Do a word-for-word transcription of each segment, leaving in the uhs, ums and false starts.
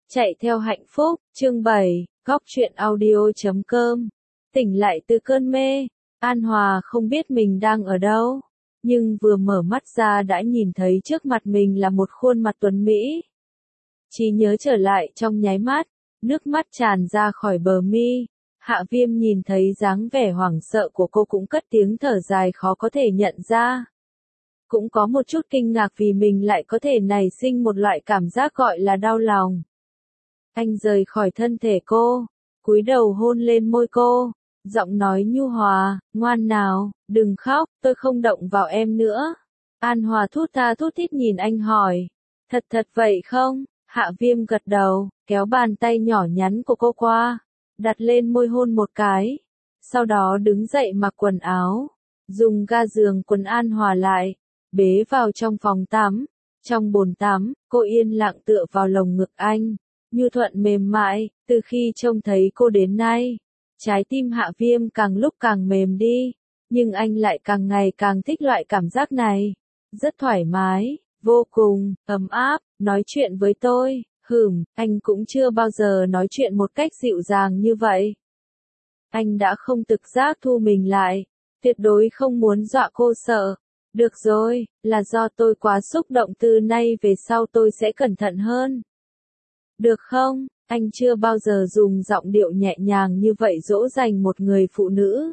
Chạy theo hạnh phúc, chương bảy, góc truyện audio chấm com. Tỉnh lại từ cơn mê, An Hòa không biết mình đang ở đâu, nhưng vừa mở mắt ra đã nhìn thấy trước mặt mình là một khuôn mặt tuấn mỹ. Trí nhớ trở lại trong nháy mắt, nước mắt tràn ra khỏi bờ mi. Hạ Viêm nhìn thấy dáng vẻ hoảng sợ của cô cũng cất tiếng thở dài khó có thể nhận ra. Cũng có một chút kinh ngạc vì mình lại có thể nảy sinh một loại cảm giác gọi là đau lòng. Anh rời khỏi thân thể cô, cúi đầu hôn lên môi cô, giọng nói nhu hòa, ngoan nào, đừng khóc, tôi không động vào em nữa. An Hòa thút tha thút thít nhìn anh hỏi, thật thật vậy không? Hạ Viêm gật đầu, kéo bàn tay nhỏ nhắn của cô qua, đặt lên môi hôn một cái, sau đó đứng dậy mặc quần áo, dùng ga giường quần An Hòa lại, bế vào trong phòng tắm. Trong bồn tắm, cô yên lặng tựa vào lồng ngực anh, nhu thuận mềm mại. Từ khi trông thấy cô đến nay, trái tim Hạ Viêm càng lúc càng mềm đi, nhưng anh lại càng ngày càng thích loại cảm giác này. Rất thoải mái, vô cùng, ấm áp, nói chuyện với tôi, hửm, anh cũng chưa bao giờ nói chuyện một cách dịu dàng như vậy. Anh đã không tự giác thu mình lại, tuyệt đối không muốn dọa cô sợ. Được rồi, là do tôi quá xúc động, từ nay về sau tôi sẽ cẩn thận hơn. Được không? Anh chưa bao giờ dùng giọng điệu nhẹ nhàng như vậy dỗ dành một người phụ nữ.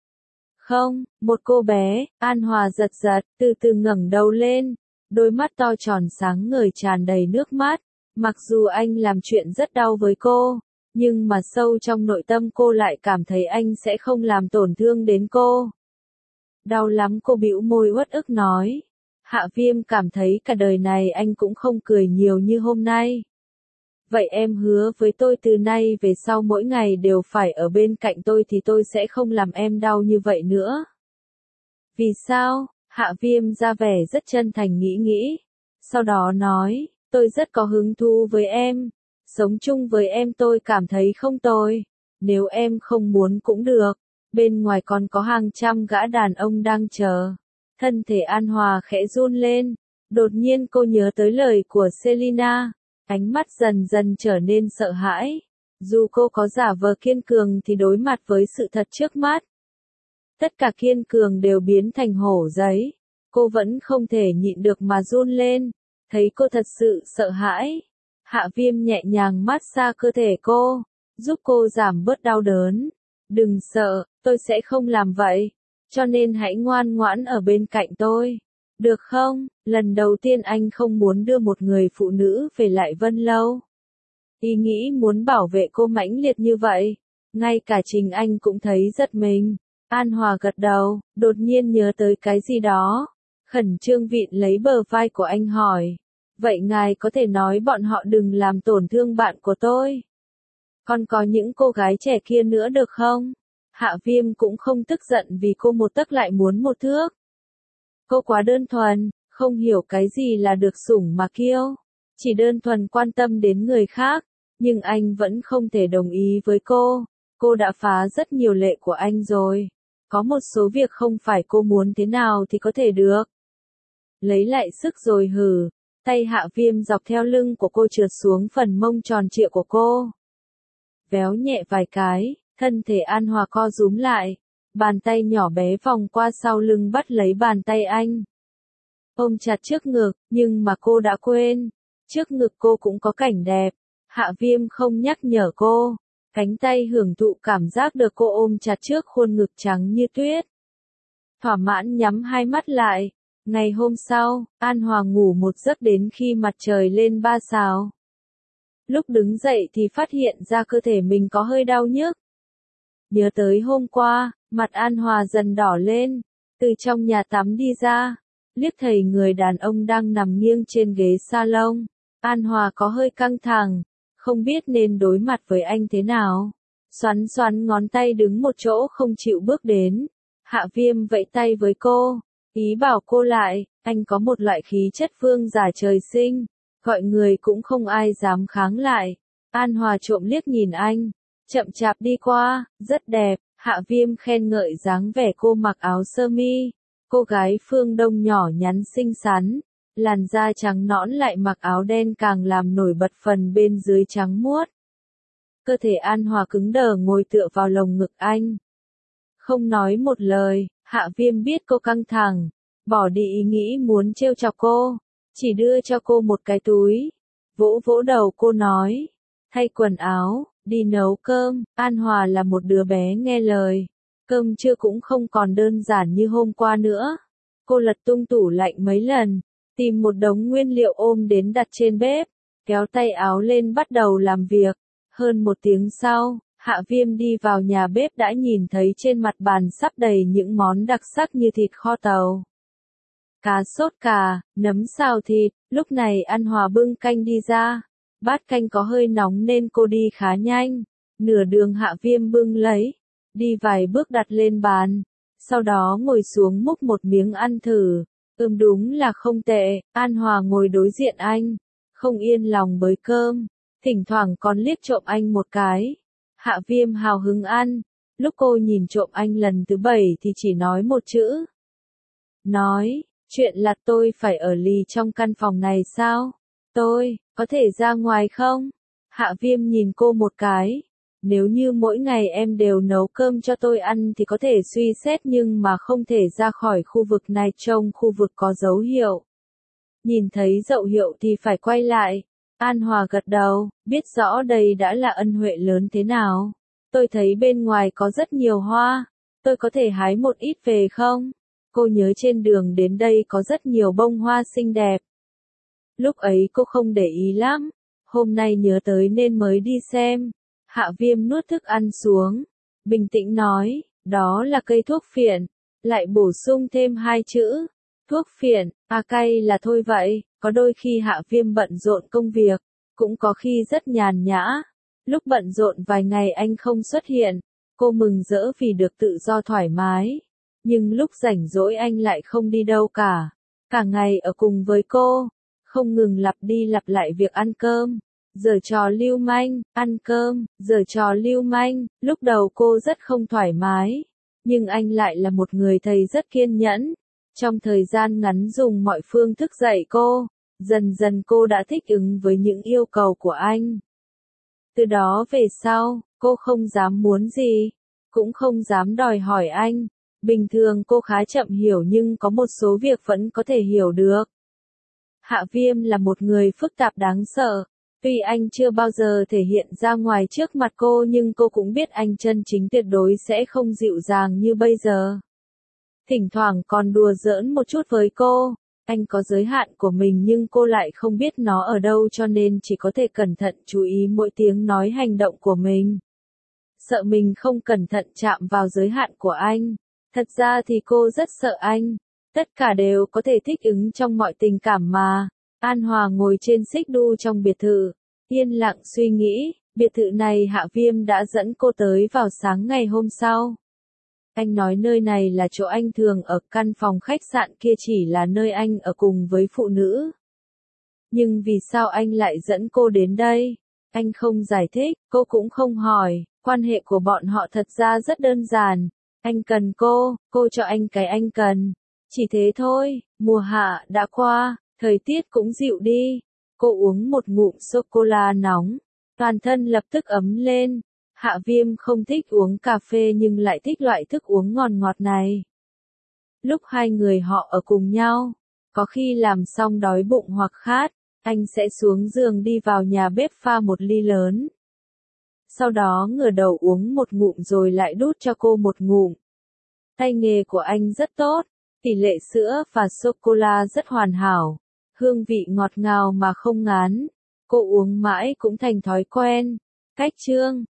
Không, một cô bé, An Hòa giật giật, từ từ ngẩng đầu lên, đôi mắt to tròn sáng ngời tràn đầy nước mắt. Mặc dù anh làm chuyện rất đau với cô, nhưng mà sâu trong nội tâm cô lại cảm thấy anh sẽ không làm tổn thương đến cô. Đau lắm, cô bĩu môi uất ức nói. Hạ Viêm cảm thấy cả đời này anh cũng không cười nhiều như hôm nay. Vậy em hứa với tôi từ nay về sau mỗi ngày đều phải ở bên cạnh tôi thì tôi sẽ không làm em đau như vậy nữa. Vì sao? Hạ Viêm ra vẻ rất chân thành nghĩ nghĩ. Sau đó nói, tôi rất có hứng thú với em. Sống chung với em tôi cảm thấy không tồi. Nếu em không muốn cũng được. Bên ngoài còn có hàng trăm gã đàn ông đang chờ. Thân thể An Hòa khẽ run lên. Đột nhiên cô nhớ tới lời của Selina. Ánh mắt dần dần trở nên sợ hãi. Dù cô có giả vờ kiên cường thì đối mặt với sự thật trước mắt, tất cả kiên cường đều biến thành hổ giấy. Cô vẫn không thể nhịn được mà run lên. Thấy cô thật sự sợ hãi, Hạ Viêm nhẹ nhàng mát xa cơ thể cô, giúp cô giảm bớt đau đớn. Đừng sợ, tôi sẽ không làm vậy. Cho nên hãy ngoan ngoãn ở bên cạnh tôi. Được không? Lần đầu tiên anh không muốn đưa một người phụ nữ về lại Vân Lâu. Ý nghĩ muốn bảo vệ cô mãnh liệt như vậy. Ngay cả chính anh cũng thấy giật mình. An Hòa gật đầu, đột nhiên nhớ tới cái gì đó. Khẩn trương vịn lấy bờ vai của anh hỏi. Vậy ngài có thể nói bọn họ đừng làm tổn thương bạn của tôi? Còn có những cô gái trẻ kia nữa được không? Hạ Viêm cũng không tức giận vì cô một tấc lại muốn một thước. Cô quá đơn thuần, không hiểu cái gì là được sủng mà kiêu. Chỉ đơn thuần quan tâm đến người khác, nhưng anh vẫn không thể đồng ý với cô. Cô đã phá rất nhiều lệ của anh rồi. Có một số việc không phải cô muốn thế nào thì có thể được. Lấy lại sức rồi hử. Tay Hạ Viêm dọc theo lưng của cô trượt xuống phần mông tròn trịa của cô. Véo nhẹ vài cái, thân thể An Hòa co rúm lại. Bàn tay nhỏ bé vòng qua sau lưng bắt lấy bàn tay anh. Ôm chặt trước ngực, nhưng mà cô đã quên. Trước ngực cô cũng có cảnh đẹp. Hạ Viêm không nhắc nhở cô. Cánh tay hưởng thụ cảm giác được cô ôm chặt trước khuôn ngực trắng như tuyết. Thỏa mãn nhắm hai mắt lại. Ngày hôm sau, An Hòa ngủ một giấc đến khi mặt trời lên ba sao. Lúc đứng dậy thì phát hiện ra cơ thể mình có hơi đau nhức. Nhớ tới hôm qua, mặt An Hòa dần đỏ lên. Từ trong nhà tắm đi ra, liếc thấy người đàn ông đang nằm nghiêng trên ghế salon. An Hòa có hơi căng thẳng, không biết nên đối mặt với anh thế nào. Xoắn xoắn ngón tay đứng một chỗ không chịu bước đến. Hạ Viêm vẫy tay với cô, ý bảo cô lại. Anh có một loại khí chất vương giả trời sinh, gọi người cũng không ai dám kháng lại. An Hòa trộm liếc nhìn anh, chậm chạp đi qua, rất đẹp. Hạ Viêm khen ngợi dáng vẻ cô mặc áo sơ mi. Cô gái phương Đông nhỏ nhắn xinh xắn, làn da trắng nõn lại mặc áo đen càng làm nổi bật phần bên dưới trắng muốt. Cơ thể An Hòa cứng đờ ngồi tựa vào lồng ngực anh. Không nói một lời, Hạ Viêm biết cô căng thẳng, bỏ đi ý nghĩ muốn trêu chọc cô, chỉ đưa cho cô một cái túi, vỗ vỗ đầu cô nói, thay quần áo, đi nấu cơm. An Hòa là một đứa bé nghe lời, cơm trưa cũng không còn đơn giản như hôm qua nữa. Cô lật tung tủ lạnh mấy lần, tìm một đống nguyên liệu ôm đến đặt trên bếp, kéo tay áo lên bắt đầu làm việc. Hơn một tiếng sau, Hạ Viêm đi vào nhà bếp đã nhìn thấy trên mặt bàn sắp đầy những món đặc sắc như thịt kho tàu, cá sốt cà, nấm xào thịt. Lúc này An Hòa bưng canh đi ra, bát canh có hơi nóng nên cô đi khá nhanh. Nửa đường Hạ Viêm bưng lấy, đi vài bước đặt lên bàn, sau đó ngồi xuống múc một miếng ăn thử. Ừm đúng là không tệ. An Hòa ngồi đối diện anh, không yên lòng bới cơm, thỉnh thoảng còn liếc trộm anh một cái. Hạ Viêm hào hứng ăn, lúc cô nhìn trộm anh lần thứ bảy thì chỉ nói một chữ. Nói, chuyện là tôi phải ở lì trong căn phòng này sao? Tôi, có thể ra ngoài không? Hạ Viêm nhìn cô một cái. Nếu như mỗi ngày em đều nấu cơm cho tôi ăn thì có thể suy xét nhưng mà không thể ra khỏi khu vực này trông khu vực có dấu hiệu. Nhìn thấy dấu hiệu thì phải quay lại. An Hòa gật đầu, biết rõ đây đã là ân huệ lớn thế nào. Tôi thấy bên ngoài có rất nhiều hoa, tôi có thể hái một ít về không? Cô nhớ trên đường đến đây có rất nhiều bông hoa xinh đẹp. Lúc ấy cô không để ý lắm, hôm nay nhớ tới nên mới đi xem. Hạ Viêm nuốt thức ăn xuống, bình tĩnh nói, đó là cây thuốc phiện, lại bổ sung thêm hai chữ, thuốc phiện, à cay là thôi vậy. Có đôi khi Hạ Viêm bận rộn công việc, cũng có khi rất nhàn nhã. Lúc bận rộn vài ngày anh không xuất hiện, cô mừng rỡ vì được tự do thoải mái. Nhưng lúc rảnh rỗi anh lại không đi đâu cả, cả ngày ở cùng với cô, không ngừng lặp đi lặp lại việc ăn cơm, giở trò lưu manh, ăn cơm, giở trò lưu manh. Lúc đầu cô rất không thoải mái, nhưng anh lại là một người thầy rất kiên nhẫn. Trong thời gian ngắn dùng mọi phương thức dạy cô, dần dần cô đã thích ứng với những yêu cầu của anh. Từ đó về sau, cô không dám muốn gì, cũng không dám đòi hỏi anh. Bình thường cô khá chậm hiểu nhưng có một số việc vẫn có thể hiểu được. Hạ Viêm là một người phức tạp đáng sợ. Tuy anh chưa bao giờ thể hiện ra ngoài trước mặt cô nhưng cô cũng biết anh chân chính tuyệt đối sẽ không dịu dàng như bây giờ. Thỉnh thoảng còn đùa giỡn một chút với cô. Anh có giới hạn của mình nhưng cô lại không biết nó ở đâu cho nên chỉ có thể cẩn thận chú ý mỗi tiếng nói hành động của mình. Sợ mình không cẩn thận chạm vào giới hạn của anh. Thật ra thì cô rất sợ anh. Tất cả đều có thể thích ứng trong mọi tình cảm mà. An Hòa ngồi trên xích đu trong biệt thự, yên lặng suy nghĩ. Biệt thự này Hạ Viêm đã dẫn cô tới vào sáng ngày hôm sau. Anh nói nơi này là chỗ anh thường ở, căn phòng khách sạn kia chỉ là nơi anh ở cùng với phụ nữ. Nhưng vì sao anh lại dẫn cô đến đây? Anh không giải thích, cô cũng không hỏi. Quan hệ của bọn họ thật ra rất đơn giản. Anh cần cô, cô cho anh cái anh cần. Chỉ thế thôi. Mùa hạ đã qua, thời tiết cũng dịu đi. Cô uống một ngụm sô-cô-la nóng, toàn thân lập tức ấm lên. Hạ Viêm không thích uống cà phê nhưng lại thích loại thức uống ngọt ngọt này. Lúc hai người họ ở cùng nhau, có khi làm xong đói bụng hoặc khát, anh sẽ xuống giường đi vào nhà bếp pha một ly lớn. Sau đó ngửa đầu uống một ngụm rồi lại đút cho cô một ngụm. Tay nghề của anh rất tốt, tỷ lệ sữa và sô-cô-la rất hoàn hảo, hương vị ngọt ngào mà không ngán. Cô uống mãi cũng thành thói quen. Cách chương